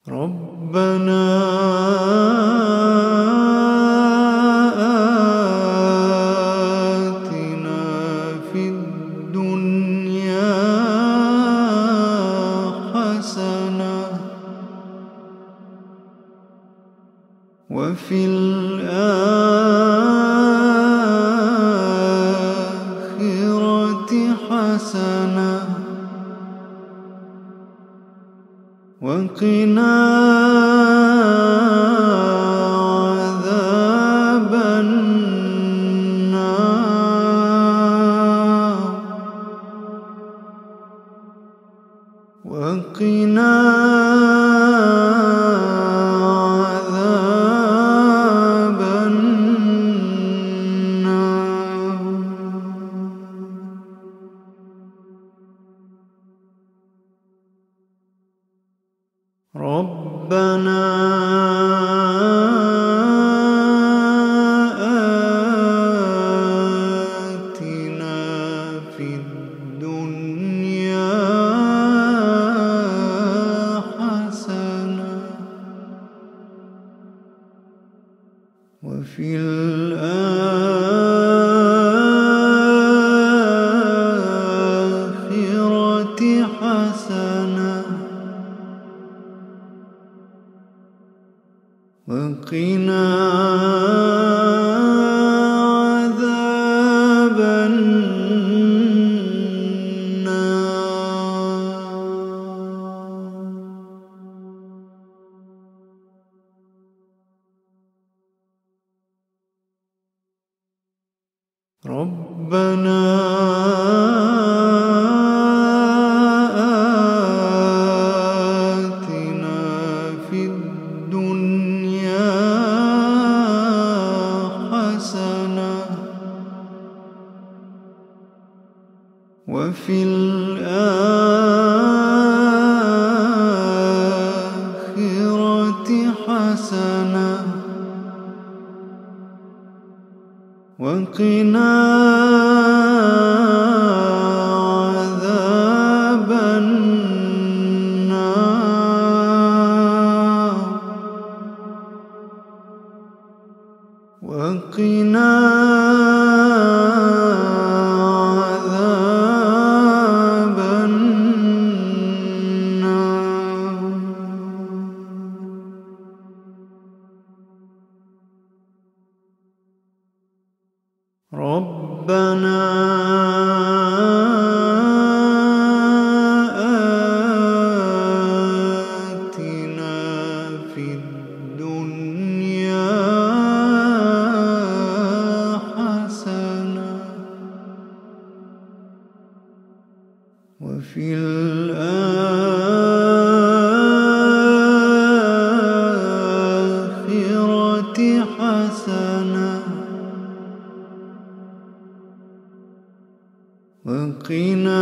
ربنا آتنا في الدنيا حسنة وفي الآخرة حسنة وقنا عذاب النار وقنا عذاب النار. ربنا آتنا في الدنيا حسنة وفي الآخرة حسنة وقنا عذاب النار. ربنا آتنا في الدنيا حسنة وفي الآخرة حسنة وقنا عذاب النار وقنا عذاب النار. ربنا آتنا في الدنيا حسنة وفي الآخرة حسنة وقنا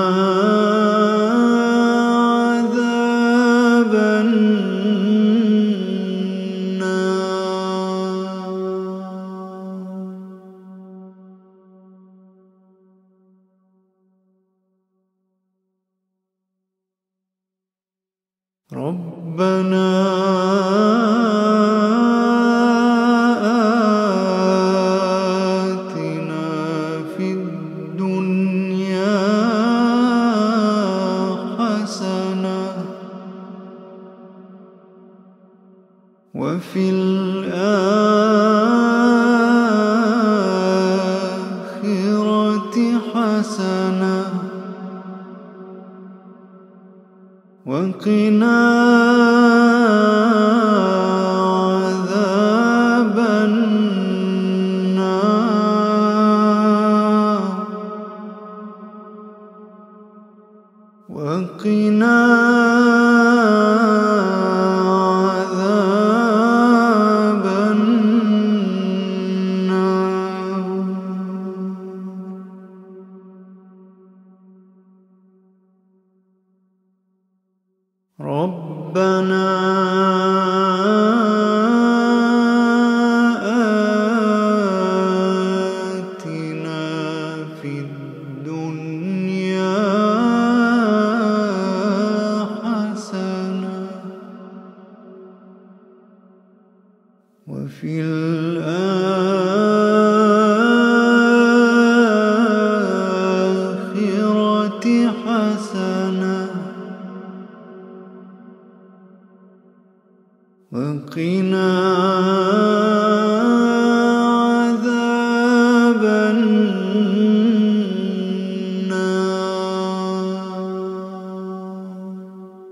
عذاب النار. ربنا آتنا في الدنيا حسنة وفي الآخرة حسنة وقنا عذاب النار وقنا عذاب النار. ربنا آتنا في الدنيا حسنة وقنا عذاب النار.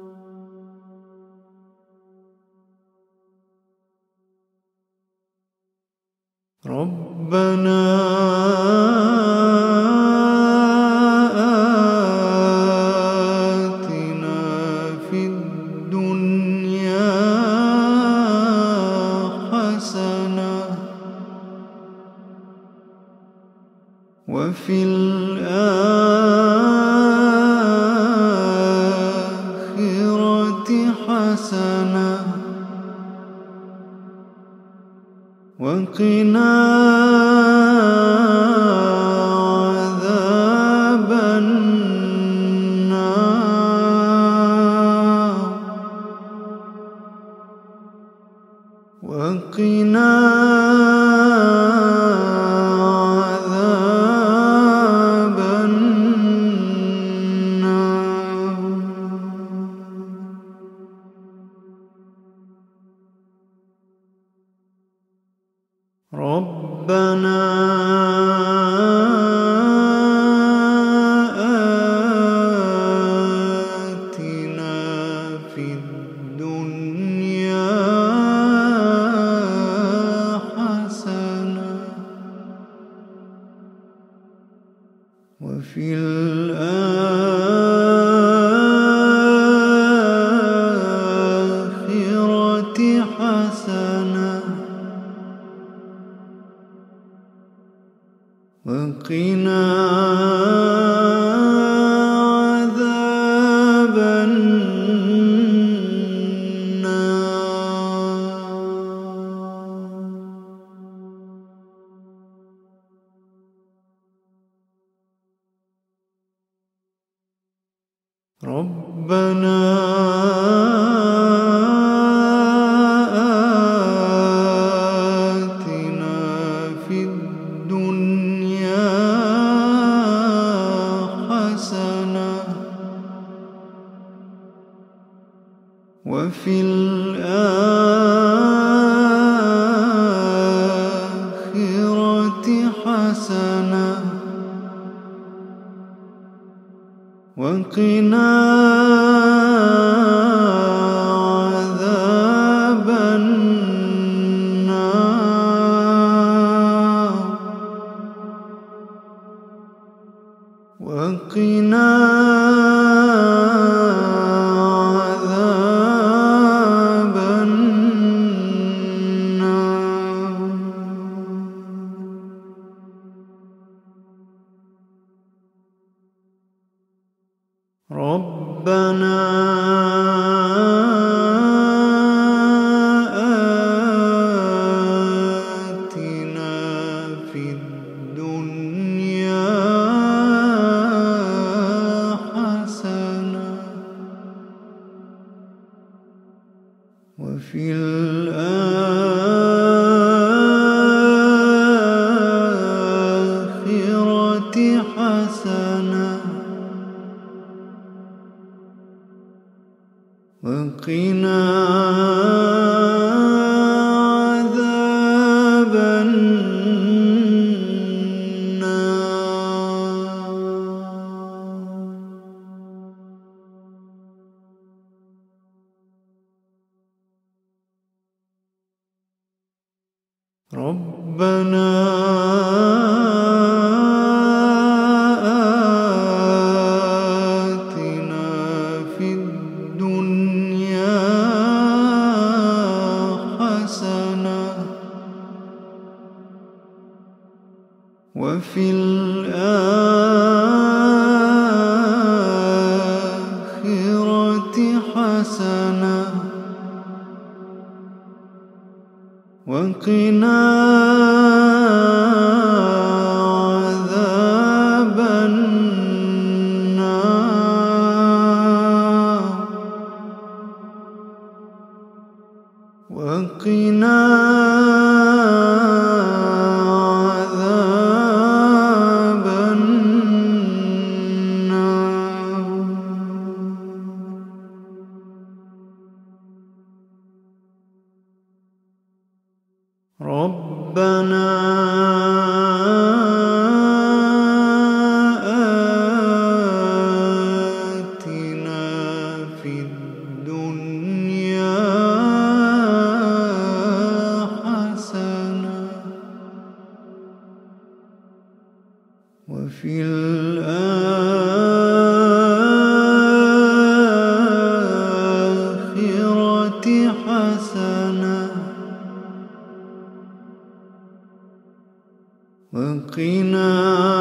ربنا آتنا في الدنيا حسنة وفي الآخرة حسنة وقنا عذاب النار. وقنا عذاب النار. ربنا آتنا في الدنيا حسنة وفي الآخرة حسنة وقنا عذاب النار. ربنا آتنا في الدنيا حسنة وفي الآخرة حسنة وقنا عذاب النار. وقنا عذاب النار. ربنا آتنا في الدنيا حسنة وفي الآخرة حسنة وقنا عذاب النار. ربنا آتنا في الدنيا حسنة وفي الآخرة حسنة وقنا عذاب النار. وقنا عذاب النار. قنا